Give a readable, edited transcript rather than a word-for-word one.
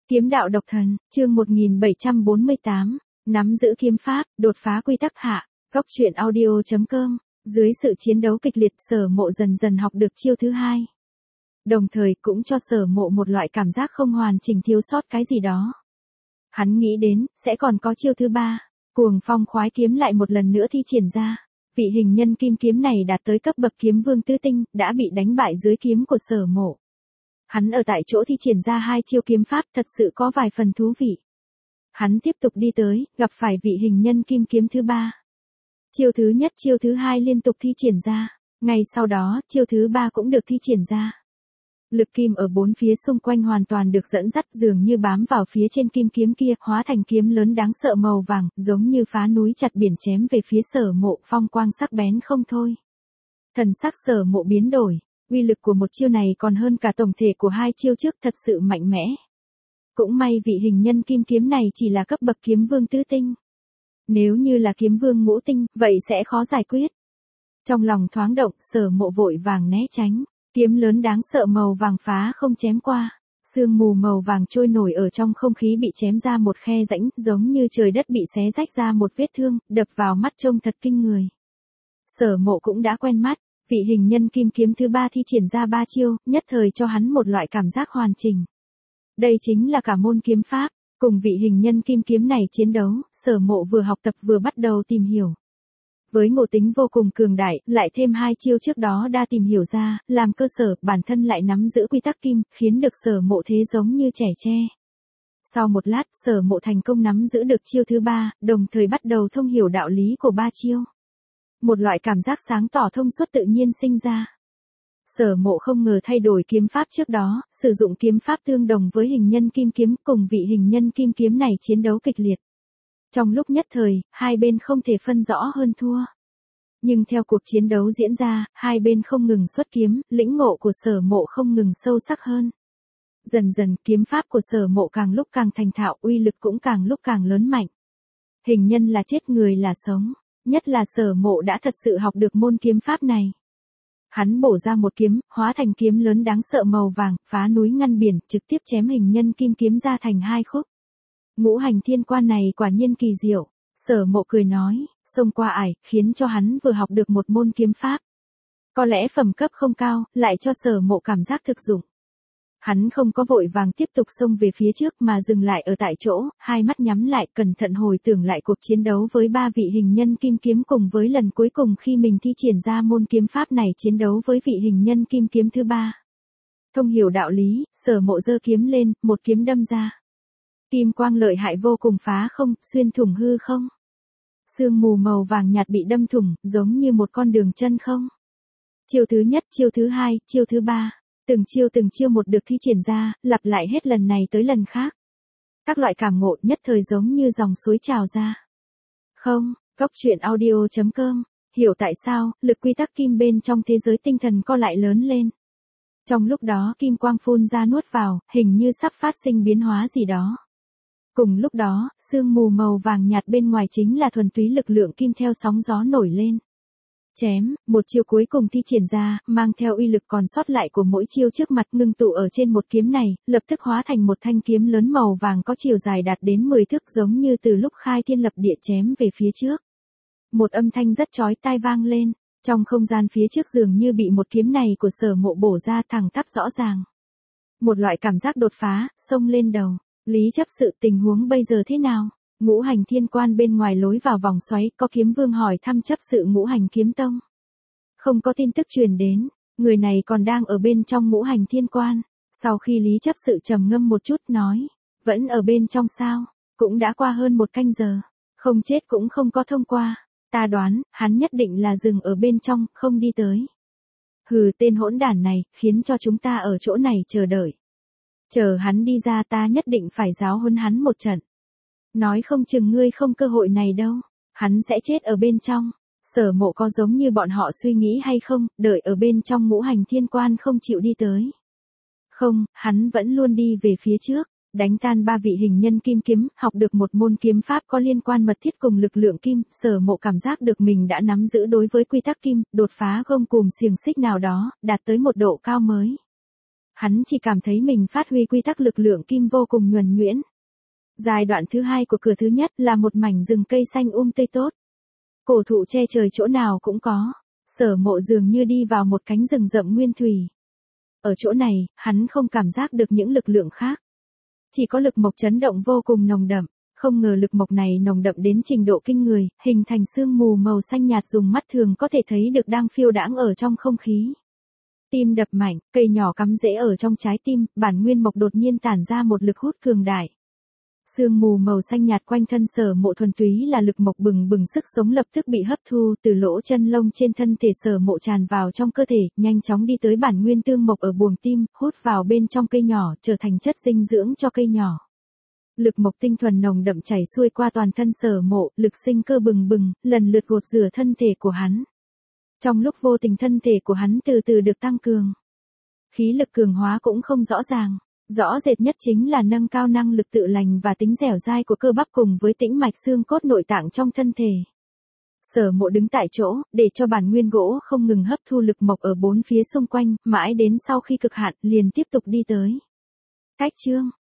Kiếm đạo độc thần, chương 1748, nắm giữ kiếm pháp, đột phá quy tắc hạ, góc truyện audio.com, dưới sự chiến đấu kịch liệt Sở Mộ dần dần học được chiêu thứ hai. Đồng thời cũng cho Sở Mộ một loại cảm giác không hoàn chỉnh thiếu sót cái gì đó. Hắn nghĩ đến, sẽ còn có chiêu thứ ba, Cuồng Phong Khoái Kiếm lại một lần nữa thi triển ra. Vị hình nhân kim kiếm này đạt tới cấp bậc kiếm vương tứ tinh, đã bị đánh bại dưới kiếm của Sở Mộ. Hắn ở tại chỗ thi triển ra hai chiêu kiếm pháp thật sự có vài phần thú vị. Hắn tiếp tục đi tới, gặp phải vị hình nhân kim kiếm thứ ba. Chiêu thứ nhất chiêu thứ hai liên tục thi triển ra. Ngay sau đó, chiêu thứ ba cũng được thi triển ra. Lực kim ở bốn phía xung quanh hoàn toàn được dẫn dắt dường như bám vào phía trên kim kiếm kia, hóa thành kiếm lớn đáng sợ màu vàng, giống như phá núi chặt biển chém về phía Sở Mộ, phong quang sắc bén không thôi. Thần sắc Sở Mộ biến đổi. Uy lực của một chiêu này còn hơn cả tổng thể của hai chiêu trước, thật sự mạnh mẽ. Cũng may vị hình nhân kim kiếm này chỉ là cấp bậc kiếm vương tứ tinh. Nếu như là kiếm vương ngũ tinh, vậy sẽ khó giải quyết. Trong lòng thoáng động, Sở Mộ vội vàng né tránh. Kiếm lớn đáng sợ màu vàng phá không chém qua. Sương mù màu vàng trôi nổi ở trong không khí bị chém ra một khe rãnh, giống như trời đất bị xé rách ra một vết thương, đập vào mắt trông thật kinh người. Sở Mộ cũng đã quen mắt. Vị hình nhân kim kiếm thứ ba thi triển ra ba chiêu, nhất thời cho hắn một loại cảm giác hoàn chỉnh. Đây chính là cả môn kiếm pháp, cùng vị hình nhân kim kiếm này chiến đấu, Sở Mộ vừa học tập vừa bắt đầu tìm hiểu. Với ngộ tính vô cùng cường đại, lại thêm hai chiêu trước đó đã tìm hiểu ra, làm cơ sở, bản thân lại nắm giữ quy tắc kim, khiến được Sở Mộ thế giống như trẻ tre. Sau một lát, Sở Mộ thành công nắm giữ được chiêu thứ ba, đồng thời bắt đầu thông hiểu đạo lý của ba chiêu. Một loại cảm giác sáng tỏ thông suốt tự nhiên sinh ra. Sở Mộ không ngờ thay đổi kiếm pháp trước đó, sử dụng kiếm pháp tương đồng với hình nhân kim kiếm, cùng vị hình nhân kim kiếm này chiến đấu kịch liệt. Trong lúc nhất thời, hai bên không thể phân rõ hơn thua. Nhưng theo cuộc chiến đấu diễn ra, hai bên không ngừng xuất kiếm, lĩnh ngộ của Sở Mộ không ngừng sâu sắc hơn. Dần dần, kiếm pháp của Sở Mộ càng lúc càng thành thạo, uy lực cũng càng lúc càng lớn mạnh. Hình nhân là chết, người là sống. Nhất là Sở Mộ đã thật sự học được môn kiếm pháp này. Hắn bổ ra một kiếm, hóa thành kiếm lớn đáng sợ màu vàng, phá núi ngăn biển, trực tiếp chém hình nhân kim kiếm ra thành hai khúc. Ngũ hành thiên quan này quả nhiên kỳ diệu, Sở Mộ cười nói, xông qua ải, khiến cho hắn vừa học được một môn kiếm pháp. Có lẽ phẩm cấp không cao, lại cho Sở Mộ cảm giác thực dụng. Hắn không có vội vàng tiếp tục xông về phía trước mà dừng lại ở tại chỗ, hai mắt nhắm lại, cẩn thận hồi tưởng lại cuộc chiến đấu với ba vị hình nhân kim kiếm cùng với lần cuối cùng khi mình thi triển ra môn kiếm pháp này chiến đấu với vị hình nhân kim kiếm thứ ba. Thông hiểu đạo lý, Sở Mộ giơ kiếm lên, một kiếm đâm ra. Kim quang lợi hại vô cùng phá không, xuyên thủng hư không. Sương mù màu vàng nhạt bị đâm thủng, giống như một con đường chân không. Chiêu thứ nhất, chiêu thứ hai, chiêu thứ ba. Từng chiêu một được thi triển ra, lặp lại hết lần này tới lần khác. Các loại cảm ngộ nhất thời giống như dòng suối trào ra. Không, góc truyện audio.com, hiểu tại sao, lực quy tắc kim bên trong thế giới tinh thần co lại lớn lên. Trong lúc đó kim quang phun ra nuốt vào, hình như sắp phát sinh biến hóa gì đó. Cùng lúc đó, sương mù màu vàng nhạt bên ngoài chính là thuần túy lực lượng kim theo sóng gió nổi lên. Chém, một chiêu cuối cùng thi triển ra, mang theo uy lực còn sót lại của mỗi chiêu trước mặt ngưng tụ ở trên một kiếm này, lập tức hóa thành một thanh kiếm lớn màu vàng có chiều dài đạt đến 10 thước giống như từ lúc khai thiên lập địa chém về phía trước. Một âm thanh rất chói tai vang lên, trong không gian phía trước dường như bị một kiếm này của Sở Mộ bổ ra thẳng tắp rõ ràng. Một loại cảm giác đột phá, xông lên đầu, lý chấp sự tình huống bây giờ thế nào? Ngũ hành thiên quan bên ngoài lối vào vòng xoáy, có kiếm vương hỏi thăm chấp sự ngũ hành kiếm tông. Không có tin tức truyền đến, người này còn đang ở bên trong ngũ hành thiên quan. Sau khi lý chấp sự trầm ngâm một chút nói, vẫn ở bên trong sao, cũng đã qua hơn một canh giờ, không chết cũng không có thông qua. Ta đoán, hắn nhất định là dừng ở bên trong, không đi tới. Hừ, tên hỗn đản này, khiến cho chúng ta ở chỗ này chờ đợi. Chờ hắn đi ra ta nhất định phải giáo huấn hắn một trận. Nói không chừng ngươi không cơ hội này đâu, hắn sẽ chết ở bên trong. Sở Mộ có giống như bọn họ suy nghĩ hay không, đợi ở bên trong ngũ hành thiên quan không chịu đi tới. Không, hắn vẫn luôn đi về phía trước, đánh tan ba vị hình nhân kim kiếm, học được một môn kiếm pháp có liên quan mật thiết cùng lực lượng kim. Sở Mộ cảm giác được mình đã nắm giữ đối với quy tắc kim, đột phá gông cùm xiềng xích nào đó, đạt tới một độ cao mới. hắn chỉ cảm thấy mình phát huy quy tắc lực lượng kim vô cùng nhuần nhuyễn. Giai đoạn thứ hai của cửa thứ nhất là một mảnh rừng cây xanh tươi tốt. Cổ thụ che trời chỗ nào cũng có. Sở Mộ dường như đi vào một cánh rừng rậm nguyên thủy. Ở chỗ này, hắn không cảm giác được những lực lượng khác. Chỉ có lực mộc chấn động vô cùng nồng đậm. Không ngờ lực mộc này nồng đậm đến trình độ kinh người, hình thành sương mù màu xanh nhạt dùng mắt thường có thể thấy được đang phiêu đãng ở trong không khí. Tim đập mạnh, cây nhỏ cắm rễ ở trong trái tim, bản nguyên mộc đột nhiên tản ra một lực hút cường đại. Sương mù màu xanh nhạt quanh thân Sở Mộ thuần túy là lực mộc bừng bừng sức sống lập tức bị hấp thu từ lỗ chân lông trên thân thể Sở Mộ tràn vào trong cơ thể, nhanh chóng đi tới bản nguyên tương mộc ở buồng tim, hút vào bên trong cây nhỏ, trở thành chất dinh dưỡng cho cây nhỏ. Lực mộc tinh thuần nồng đậm chảy xuôi qua toàn thân Sở Mộ, lực sinh cơ bừng bừng, lần lượt gột rửa thân thể của hắn. Trong lúc vô tình thân thể của hắn từ từ được tăng cường. Khí lực cường hóa cũng không rõ ràng. Rõ rệt nhất chính là nâng cao năng lực tự lành và tính dẻo dai của cơ bắp cùng với tĩnh mạch xương cốt nội tạng trong thân thể. Sở Mộ đứng tại chỗ, để cho bản nguyên gỗ không ngừng hấp thu lực mộc ở bốn phía xung quanh, mãi đến sau khi cực hạn, liền tiếp tục đi tới. Cách chương